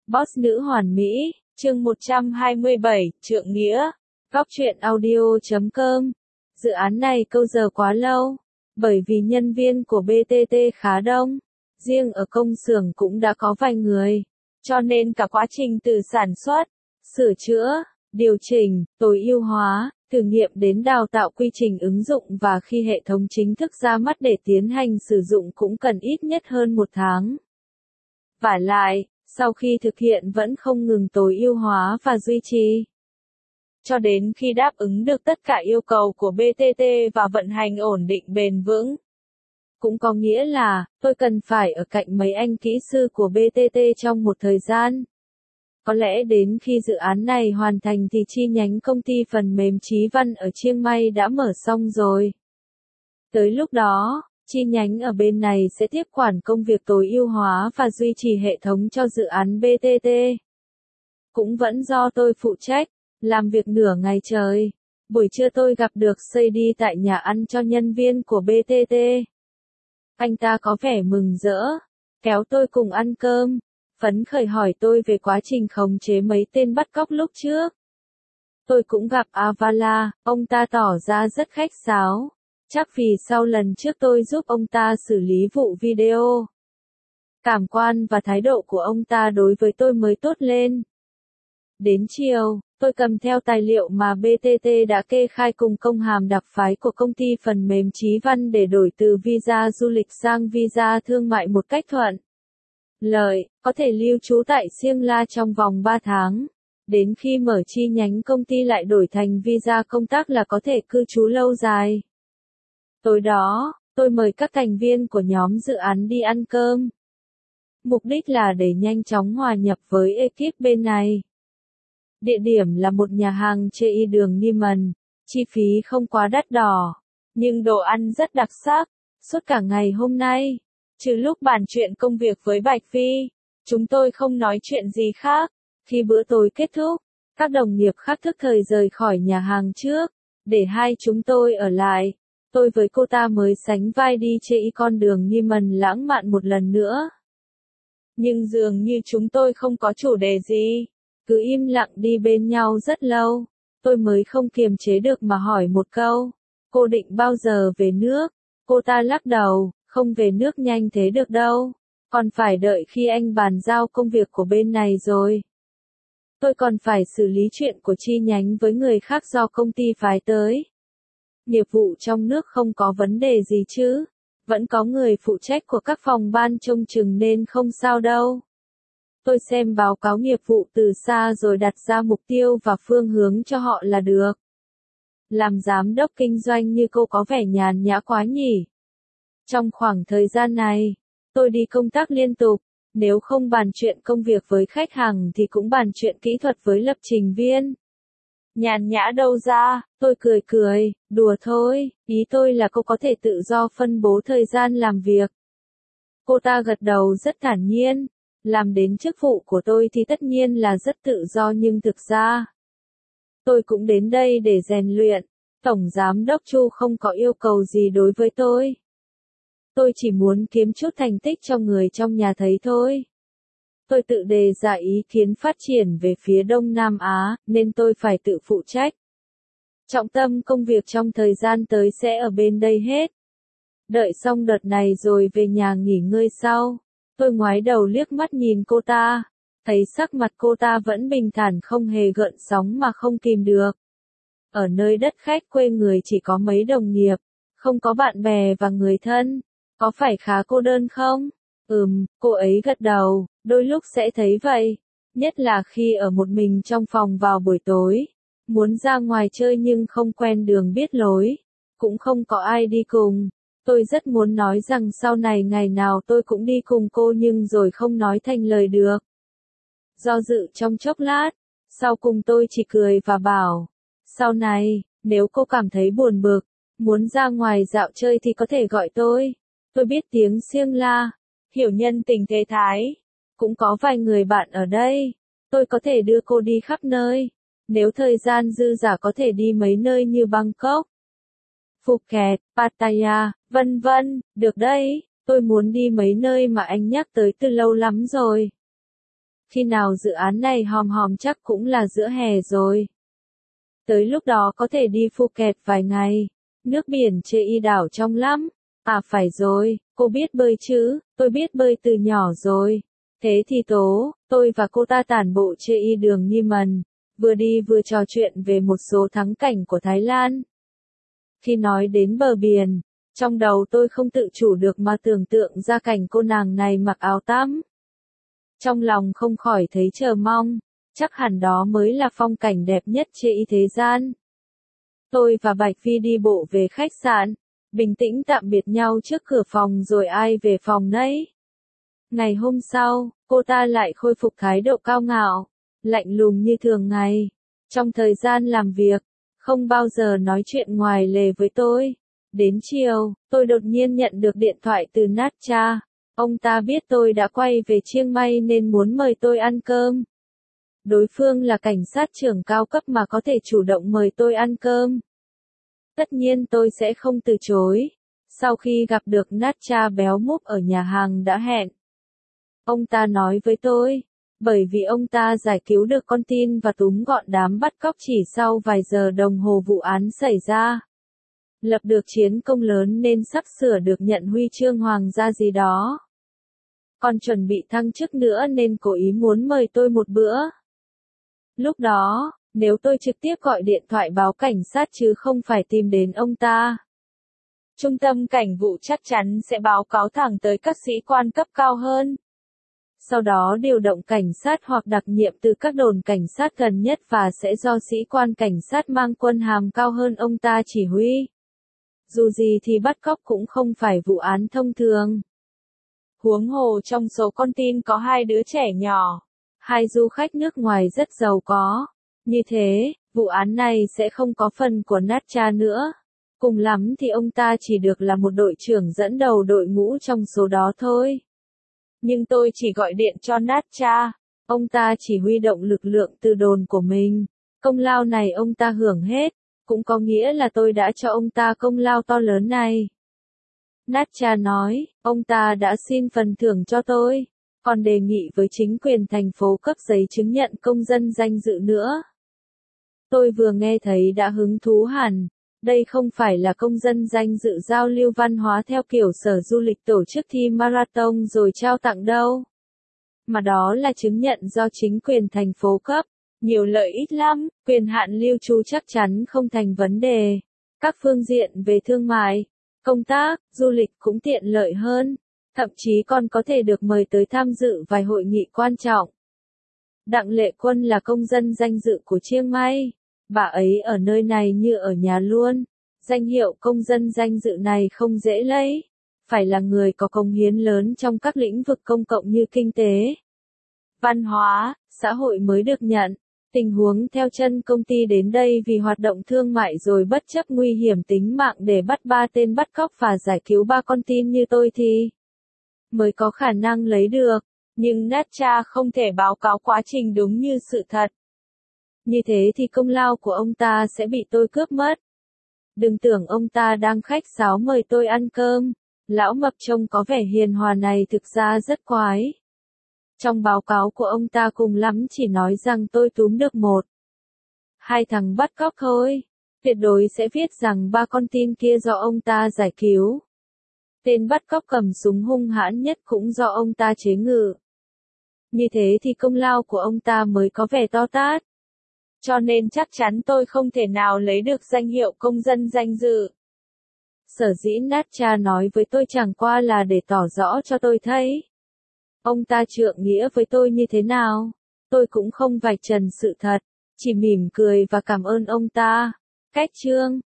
Boss nữ hoàn mỹ, chương 127, trượng nghĩa. Góc truyện audio.com. Dự án này câu giờ quá lâu, bởi vì nhân viên của BTT khá đông, riêng ở công xưởng cũng đã có vài người, cho nên cả quá trình từ sản xuất, sửa chữa, điều chỉnh, tối ưu hóa, thử nghiệm đến đào tạo quy trình ứng dụng và khi hệ thống chính thức ra mắt để tiến hành sử dụng cũng cần ít nhất hơn 1 tháng. Vả lại, sau khi thực hiện vẫn không ngừng tối ưu hóa và duy trì, cho đến khi đáp ứng được tất cả yêu cầu của BTT và vận hành ổn định bền vững. Cũng có nghĩa là, tôi cần phải ở cạnh mấy anh kỹ sư của BTT trong một thời gian. Có lẽ đến khi dự án này hoàn thành thì chi nhánh công ty phần mềm Chí Văn ở Chiang Mai đã mở xong rồi. Tới lúc đó, chi nhánh ở bên này sẽ tiếp quản công việc tối ưu hóa và duy trì hệ thống cho dự án BTT. Cũng vẫn do tôi phụ trách, làm việc nửa ngày trời. Buổi trưa tôi gặp được Sadie tại nhà ăn cho nhân viên của BTT. Anh ta có vẻ mừng rỡ, kéo tôi cùng ăn cơm, phấn khởi hỏi tôi về quá trình khống chế mấy tên bắt cóc lúc trước. Tôi cũng gặp Avala, ông ta tỏ ra rất khách sáo, chắc vì sau lần trước tôi giúp ông ta xử lý vụ video. Cảm quan và thái độ của ông ta đối với tôi mới tốt lên. Đến chiều, tôi cầm theo tài liệu mà BTT đã kê khai cùng công hàm đặc phái của công ty phần mềm Chí Văn để đổi từ visa du lịch sang visa thương mại một cách thuận lợi, có thể lưu trú tại Siêng La trong vòng 3 tháng. Đến khi mở chi nhánh công ty lại đổi thành visa công tác là có thể cư trú lâu dài. Tối đó, tôi mời các thành viên của nhóm dự án đi ăn cơm. Mục đích là để nhanh chóng hòa nhập với ekip bên này. Địa điểm là một nhà hàng chê đường Nieman, chi phí không quá đắt đỏ, nhưng đồ ăn rất đặc sắc. Suốt cả ngày hôm nay, trừ lúc bàn chuyện công việc với Bạch Phi, chúng tôi không nói chuyện gì khác. Khi bữa tối kết thúc, các đồng nghiệp khác thức thời rời khỏi nhà hàng trước, để hai chúng tôi ở lại. Tôi với cô ta mới sánh vai đi chê con đường Nieman lãng mạn một lần nữa. Nhưng dường như chúng tôi không có chủ đề gì, cứ im lặng đi bên nhau rất lâu. Tôi mới không kiềm chế được mà hỏi một câu, cô định bao giờ về nước? Cô ta lắc đầu, không về nước nhanh thế được đâu, còn phải đợi khi anh bàn giao công việc của bên này rồi. Tôi còn phải xử lý chuyện của chi nhánh với người khác do công ty phái tới. Nghiệp vụ trong nước không có vấn đề gì chứ, vẫn có người phụ trách của các phòng ban trông chừng nên không sao đâu. Tôi xem báo cáo nghiệp vụ từ xa rồi đặt ra mục tiêu và phương hướng cho họ là được. Làm giám đốc kinh doanh như cô có vẻ nhàn nhã quá nhỉ. Trong khoảng thời gian này, tôi đi công tác liên tục, nếu không bàn chuyện công việc với khách hàng thì cũng bàn chuyện kỹ thuật với lập trình viên. Nhàn nhã đâu ra, tôi cười, đùa thôi, ý tôi là cô có thể tự do phân bố thời gian làm việc. Cô ta gật đầu rất thản nhiên, làm đến chức vụ của tôi thì tất nhiên là rất tự do nhưng thực ra, tôi cũng đến đây để rèn luyện. Tổng giám đốc Chu không có yêu cầu gì đối với tôi. Tôi chỉ muốn kiếm chút thành tích cho người trong nhà thấy thôi. Tôi tự đề ra ý kiến phát triển về phía Đông Nam Á, nên tôi phải tự phụ trách. Trọng tâm công việc trong thời gian tới sẽ ở bên đây hết. Đợi xong đợt này rồi về nhà nghỉ ngơi sau. Tôi ngoái đầu liếc mắt nhìn cô ta, thấy sắc mặt cô ta vẫn bình thản không hề gợn sóng mà không kìm được. Ở nơi đất khách quê người chỉ có mấy đồng nghiệp, không có bạn bè và người thân, có phải khá cô đơn không? Cô ấy gật đầu, đôi lúc sẽ thấy vậy, nhất là khi ở một mình trong phòng vào buổi tối, muốn ra ngoài chơi nhưng không quen đường biết lối, cũng không có ai đi cùng. Tôi rất muốn nói rằng sau này ngày nào tôi cũng đi cùng cô nhưng rồi không nói thành lời được. Do dự trong chốc lát, sau cùng tôi chỉ cười và bảo, sau này, nếu cô cảm thấy buồn bực, muốn ra ngoài dạo chơi thì có thể gọi tôi. Tôi biết tiếng Siêng La, hiểu nhân tình thế thái, cũng có vài người bạn ở đây, tôi có thể đưa cô đi khắp nơi. Nếu thời gian dư dả có thể đi mấy nơi như Bangkok, Phuket, Pattaya, vân vân, được đấy, tôi muốn đi mấy nơi mà anh nhắc tới từ lâu lắm rồi. khi nào dự án này hòm hòm chắc cũng là giữa hè rồi. Tới lúc đó có thể đi Phuket vài ngày. Nước biển Chê đảo trong lắm. À phải rồi, cô biết bơi chứ, tôi biết bơi từ nhỏ rồi. Thế thì tôi và cô ta tản bộ Chê đường Nghi Mần, vừa đi vừa trò chuyện về một số thắng cảnh của Thái Lan. Khi nói đến bờ biển, trong đầu tôi không tự chủ được mà tưởng tượng ra cảnh cô nàng này mặc áo tắm. Trong lòng không khỏi thấy chờ mong, chắc hẳn đó mới là phong cảnh đẹp nhất Chê thế gian. Tôi và Bạch Phi đi bộ về khách sạn, bình tĩnh tạm biệt nhau trước cửa phòng rồi ai về phòng nấy. Ngày hôm sau, cô ta lại khôi phục thái độ cao ngạo, lạnh lùng như thường ngày. Trong thời gian làm việc, không bao giờ nói chuyện ngoài lề với tôi. Đến chiều, tôi đột nhiên nhận được điện thoại từ Natcha. Ông ta biết tôi đã quay về Chiang Mai nên muốn mời tôi ăn cơm. Đối phương là cảnh sát trưởng cao cấp mà có thể chủ động mời tôi ăn cơm. Tất nhiên tôi sẽ không từ chối. Sau khi gặp được Natcha béo múp ở nhà hàng đã hẹn, ông ta nói với tôi, bởi vì ông ta giải cứu được con tin và túm gọn đám bắt cóc chỉ sau vài giờ đồng hồ vụ án xảy ra. Lập được chiến công lớn nên sắp sửa được nhận huy chương hoàng gia gì đó. Còn chuẩn bị thăng chức nữa nên cố ý muốn mời tôi một bữa. Lúc đó, nếu tôi trực tiếp gọi điện thoại báo cảnh sát chứ không phải tìm đến ông ta, Trung tâm cảnh vụ chắc chắn sẽ báo cáo thẳng tới các sĩ quan cấp cao hơn. Sau đó điều động cảnh sát hoặc đặc nhiệm từ các đồn cảnh sát gần nhất và sẽ do sĩ quan cảnh sát mang quân hàm cao hơn ông ta chỉ huy. Dù gì thì bắt cóc cũng không phải vụ án thông thường. Huống hồ trong số con tin có 2 đứa trẻ nhỏ, 2 du khách nước ngoài rất giàu có. Như thế, vụ án này sẽ không có phần của Natcha nữa. Cùng lắm thì ông ta chỉ được là một đội trưởng dẫn đầu đội ngũ trong số đó thôi. Nhưng tôi chỉ gọi điện cho Natcha. Ông ta chỉ huy động lực lượng từ đồn của mình. Công lao này ông ta hưởng hết. Cũng có nghĩa là tôi đã cho ông ta công lao to lớn này. Natcha nói, ông ta đã xin phần thưởng cho tôi, còn đề nghị với chính quyền thành phố cấp giấy chứng nhận công dân danh dự nữa. Tôi vừa nghe thấy đã hứng thú hẳn. Đây không phải là công dân danh dự giao lưu văn hóa theo kiểu sở du lịch tổ chức thi marathon rồi trao tặng đâu. Mà đó là chứng nhận do chính quyền thành phố cấp. Nhiều lợi ích lắm, quyền hạn lưu trú chắc chắn không thành vấn đề. Các phương diện về thương mại, công tác, du lịch cũng tiện lợi hơn. Thậm chí còn có thể được mời tới tham dự vài hội nghị quan trọng. Đặng Lệ Quân là công dân danh dự của Chiang Mai. Bà ấy ở nơi này như ở nhà luôn. Danh hiệu công dân danh dự này không dễ lấy. Phải là người có công hiến lớn trong các lĩnh vực công cộng như kinh tế, văn hóa, xã hội mới được nhận. Tình huống theo chân công ty đến đây vì hoạt động thương mại rồi bất chấp nguy hiểm tính mạng để bắt 3 tên bắt cóc và giải cứu 3 con tin như tôi thì mới có khả năng lấy được. Nhưng Natcha không thể báo cáo quá trình đúng như sự thật. Như thế thì công lao của ông ta sẽ bị tôi cướp mất. Đừng tưởng ông ta đang khách sáo mời tôi ăn cơm. Lão mập trông có vẻ hiền hòa này thực ra rất quái. Trong báo cáo của ông ta cùng lắm chỉ nói rằng tôi túm được 1, 2 thằng bắt cóc thôi. Tuyệt đối sẽ viết rằng 3 con tin kia do ông ta giải cứu. Tên bắt cóc cầm súng hung hãn nhất cũng do ông ta chế ngự. Như thế thì công lao của ông ta mới có vẻ to tát. Cho nên chắc chắn tôi không thể nào lấy được danh hiệu công dân danh dự. Sở dĩ Natcha nói với tôi chẳng qua là để tỏ rõ cho tôi thấy ông ta trượng nghĩa với tôi như thế nào. Tôi cũng không vạch trần sự thật, chỉ mỉm cười và cảm ơn ông ta. Cách chương